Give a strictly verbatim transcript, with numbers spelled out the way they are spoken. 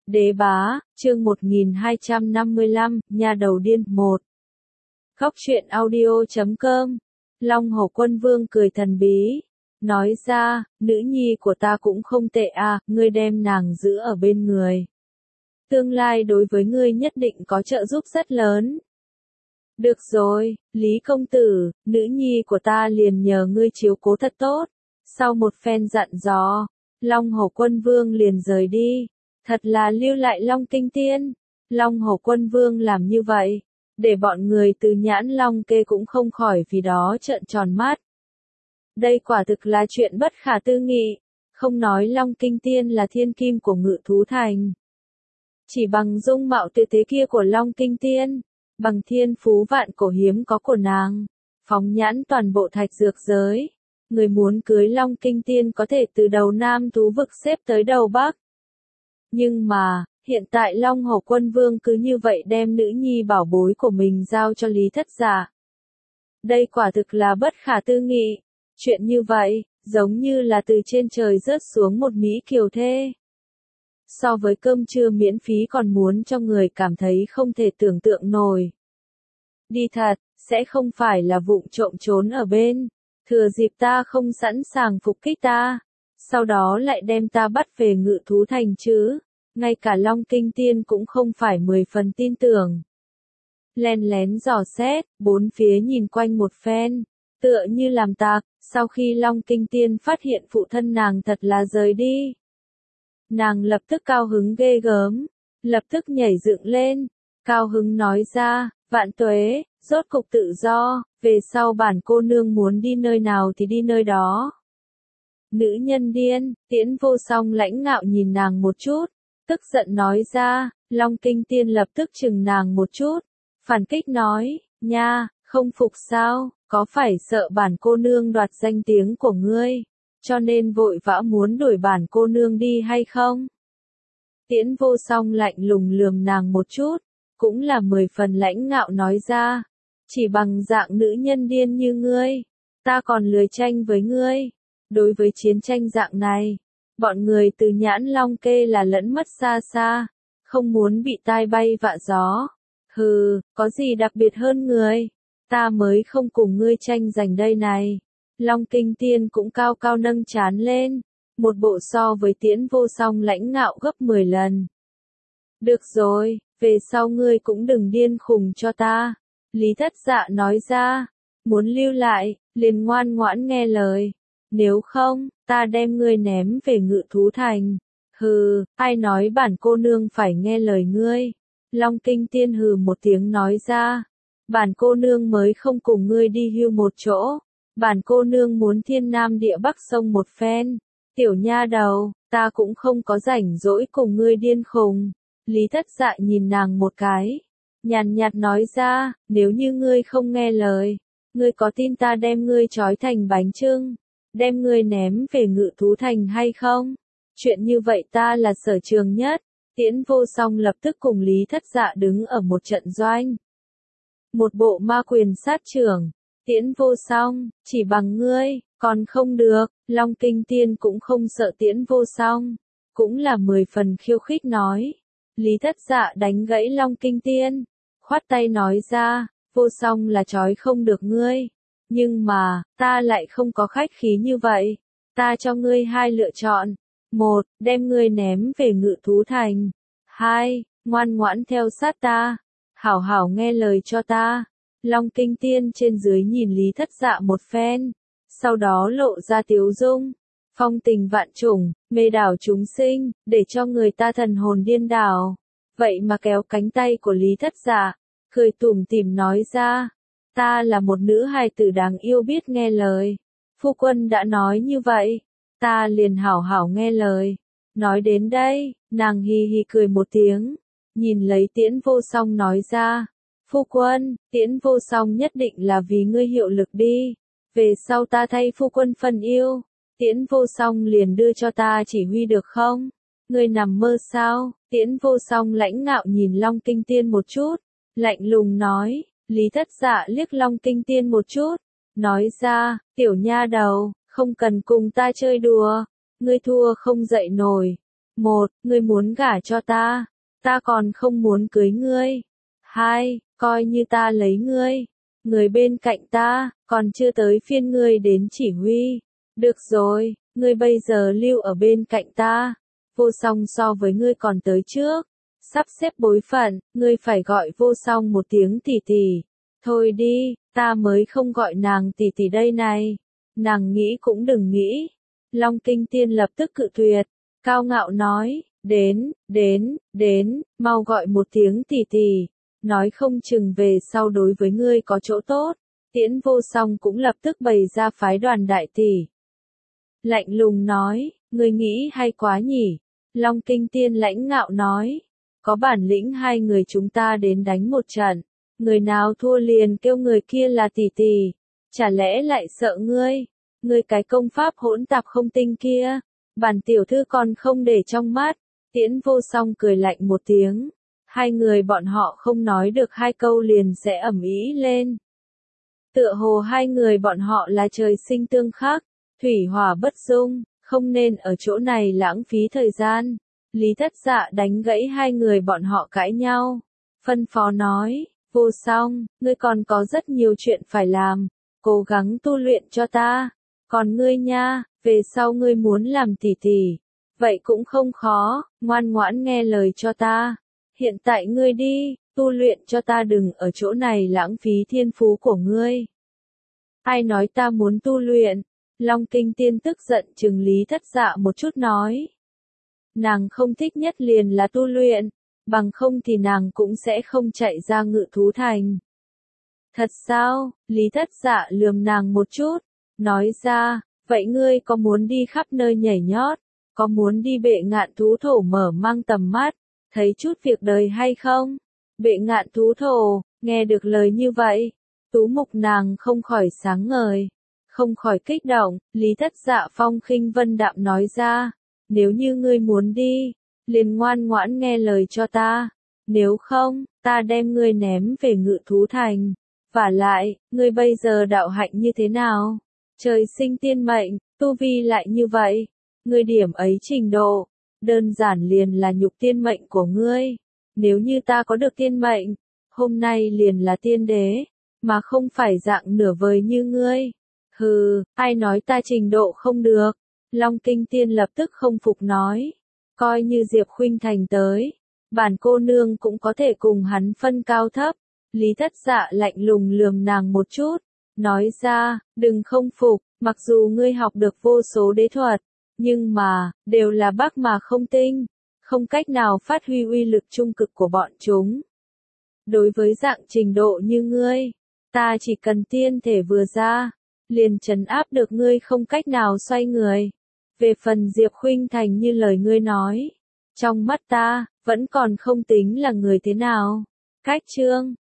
Đế bá, chương một nghìn hai trăm năm mươi lăm, nhà đầu điên, một. Khóc chuyện audio chấm com. Long Hổ Quân Vương cười thần bí, nói ra, nữ nhi của ta cũng không tệ à, ngươi đem nàng giữ ở bên người. Tương lai đối với ngươi nhất định có trợ giúp rất lớn. Được rồi, Lý công tử, nữ nhi của ta liền nhờ ngươi chiếu cố thật tốt. Sau một phen dặn dò, Long Hổ Quân Vương liền rời đi. Thật là lưu lại Long Kinh Tiên. Long Hổ Quân Vương làm như vậy, để bọn người từ Nhãn Long Kê cũng không khỏi vì đó trợn tròn mắt. Đây quả thực là chuyện bất khả tư nghị, không nói Long Kinh Tiên là thiên kim của Ngự Thú Thành. Chỉ bằng dung mạo tuyệt thế kia của Long Kinh Tiên, bằng thiên phú vạn cổ hiếm có của nàng, phóng nhãn toàn bộ thạch dược giới, người muốn cưới Long Kinh Tiên có thể từ đầu Nam Thú Vực xếp tới đầu Bắc. Nhưng mà, hiện tại Long Hổ Quân Vương cứ như vậy đem nữ nhi bảo bối của mình giao cho Lý Thất Dạ. Đây quả thực là bất khả tư nghị. Chuyện như vậy, giống như là từ trên trời rớt xuống một mỹ kiều thê. So với cơm trưa miễn phí còn muốn cho người cảm thấy không thể tưởng tượng nổi. Đi thật, sẽ không phải là vụng trộm trốn ở bên, thừa dịp ta không sẵn sàng phục kích ta, sau đó lại đem ta bắt về Ngự Thú Thành chứ. Ngay cả Long Kinh Tiên cũng không phải mười phần tin tưởng. Len lén dò xét, bốn phía nhìn quanh một phen, tựa như làm tạc, sau khi Long Kinh Tiên phát hiện phụ thân nàng thật là rời đi. Nàng lập tức cao hứng ghê gớm, lập tức nhảy dựng lên, cao hứng nói ra, vạn tuế, rốt cục tự do, về sau bản cô nương muốn đi nơi nào thì đi nơi đó. Nữ nhân điên, Tiễn Vô Song lãnh ngạo nhìn nàng một chút, tức giận nói ra. Long Kinh Tiên lập tức chừng nàng một chút, phản kích nói, nha, không phục sao, có phải sợ bản cô nương đoạt danh tiếng của ngươi, cho nên vội vã muốn đuổi bản cô nương đi hay không? Tiễn Vô Song lạnh lùng lườm nàng một chút, cũng là mười phần lãnh ngạo nói ra, chỉ bằng dạng nữ nhân điên như ngươi, ta còn lười tranh với ngươi. Đối với chiến tranh dạng này, bọn người từ Nhãn Long Kê là lẫn mất xa xa, không muốn bị tai bay vạ gió. Hừ, có gì đặc biệt hơn người, ta mới không cùng ngươi tranh giành đây này. Long Kinh Tiên cũng cao cao nâng trán lên, một bộ so với Tiễn Vô Song lãnh ngạo gấp mười lần. Được rồi, về sau ngươi cũng đừng điên khùng cho ta. Lý Thất Dạ nói ra, muốn lưu lại, liền ngoan ngoãn nghe lời. Nếu không, ta đem ngươi ném về Ngự Thú Thành. Hừ, ai nói bản cô nương phải nghe lời ngươi? Long Kinh Tiên hừ một tiếng nói ra. Bản cô nương mới không cùng ngươi đi hưu một chỗ. Bản cô nương muốn thiên nam địa bắc sông một phen. Tiểu nha đầu, ta cũng không có rảnh rỗi cùng ngươi điên khùng. Lý Thất Dạ nhìn nàng một cái, nhàn nhạt nói ra, nếu như ngươi không nghe lời, ngươi có tin ta đem ngươi trói thành bánh chưng, đem ngươi ném về Ngự Thú Thành hay không? Chuyện như vậy ta là sở trường nhất. Tiễn Vô Song lập tức cùng Lý Thất Dạ đứng ở một trận doanh. Một bộ ma quyền sát trưởng. Tiễn Vô Song, chỉ bằng ngươi, còn không được. Long Kinh Tiên cũng không sợ Tiễn Vô Song, cũng là mười phần khiêu khích nói. Lý Thất Dạ đánh gãy Long Kinh Tiên, khoát tay nói ra, Vô Song là trói không được ngươi. Nhưng mà, ta lại không có khách khí như vậy. Ta cho ngươi hai lựa chọn. Một, đem ngươi ném về Ngự Thú Thành. Hai, ngoan ngoãn theo sát ta. Hảo hảo nghe lời cho ta. Long Kinh Tiên trên dưới nhìn Lý Thất Dạ một phen. Sau đó lộ ra tiếu dung. Phong tình vạn trùng, mê đảo chúng sinh, để cho người ta thần hồn điên đảo. Vậy mà kéo cánh tay của Lý Thất Dạ, cười tủm tỉm nói ra. Ta là một nữ hài tử đáng yêu biết nghe lời. Phu quân đã nói như vậy, ta liền hảo hảo nghe lời. Nói đến đây, nàng hi hi cười một tiếng, nhìn lấy Tiễn Vô Song nói ra. Phu quân, Tiễn Vô Song nhất định là vì ngươi hiệu lực đi. Về sau ta thay phu quân phân yêu, Tiễn Vô Song liền đưa cho ta chỉ huy được không? Ngươi nằm mơ sao? Tiễn Vô Song lãnh ngạo nhìn Long Kinh Tiên một chút, lạnh lùng nói. Lý Thất Dạ liếc Long Kinh Tiên một chút, nói ra, tiểu nha đầu, không cần cùng ta chơi đùa, ngươi thua không dậy nổi. Một, ngươi muốn gả cho ta, ta còn không muốn cưới ngươi. Hai, coi như ta lấy ngươi, người bên cạnh ta, còn chưa tới phiên ngươi đến chỉ huy. Được rồi, ngươi bây giờ lưu ở bên cạnh ta, Vô Song so với ngươi còn tới trước. Sắp xếp bối phận, ngươi phải gọi Vô Song một tiếng tỷ tỷ. Thôi đi, ta mới không gọi nàng tỷ tỷ đây này. Nàng nghĩ cũng đừng nghĩ. Long Kinh Tiên lập tức cự tuyệt, cao ngạo nói, đến, đến, đến, mau gọi một tiếng tỷ tỷ. Nói không chừng về sau đối với ngươi có chỗ tốt. Tiễn Vô Song cũng lập tức bày ra phái đoàn đại tỷ. Lạnh lùng nói, ngươi nghĩ hay quá nhỉ? Long Kinh Tiên lãnh ngạo nói, có bản lĩnh hai người chúng ta đến đánh một trận, người nào thua liền kêu người kia là tỷ tỷ, chả lẽ lại sợ ngươi? Ngươi cái công pháp hỗn tạp không tinh kia, bản tiểu thư còn không để trong mắt. Tiễn Vô Song cười lạnh một tiếng, hai người bọn họ không nói được hai câu liền sẽ ầm ĩ lên. Tựa hồ hai người bọn họ là trời sinh tương khắc, thủy hỏa bất dung, không nên ở chỗ này lãng phí thời gian. Lý Thất Dạ đánh gãy hai người bọn họ cãi nhau, phân phó nói, Vô Song, ngươi còn có rất nhiều chuyện phải làm, cố gắng tu luyện cho ta. Còn ngươi nha, về sau ngươi muốn làm tỷ tỷ, vậy cũng không khó, ngoan ngoãn nghe lời cho ta. Hiện tại ngươi đi, tu luyện cho ta, đừng ở chỗ này lãng phí thiên phú của ngươi. Ai nói ta muốn tu luyện? Long Kinh Tiên tức giận trừng Lý Thất Dạ một chút nói. Nàng không thích nhất liền là tu luyện, bằng không thì nàng cũng sẽ không chạy ra Ngự Thú Thành. Thật sao? Lý Thất Dạ lườm nàng một chút, nói ra, vậy ngươi có muốn đi khắp nơi nhảy nhót, có muốn đi Bệ Ngạn Thú Thổ mở mang tầm mắt, thấy chút việc đời hay không? Bệ Ngạn Thú Thổ, nghe được lời như vậy, tú mục nàng không khỏi sáng ngời, không khỏi kích động. Lý Thất Dạ phong khinh vân đạm nói ra, nếu như ngươi muốn đi, liền ngoan ngoãn nghe lời cho ta, nếu không, ta đem ngươi ném về Ngự Thú Thành. Vả lại, ngươi bây giờ đạo hạnh như thế nào? Trời sinh tiên mệnh, tu vi lại như vậy, ngươi điểm ấy trình độ, đơn giản liền là nhục tiên mệnh của ngươi. Nếu như ta có được tiên mệnh, hôm nay liền là tiên đế, mà không phải dạng nửa vời như ngươi. Hừ, ai nói ta trình độ không được? Long Kinh Tiên lập tức không phục nói, coi như Diệp Khuynh Thành tới, bản cô nương cũng có thể cùng hắn phân cao thấp. Lý Thất Dạ lạnh lùng lườm nàng một chút, nói ra, đừng không phục, mặc dù ngươi học được vô số đế thuật, nhưng mà, đều là bác mà không tinh, không cách nào phát huy uy lực trung cực của bọn chúng. Đối với dạng trình độ như ngươi, ta chỉ cần tiên thể vừa ra, liền trấn áp được ngươi không cách nào xoay người. Về phần Diệp Khuynh Thành như lời ngươi nói, trong mắt ta, vẫn còn không tính là người thế nào. Cách chương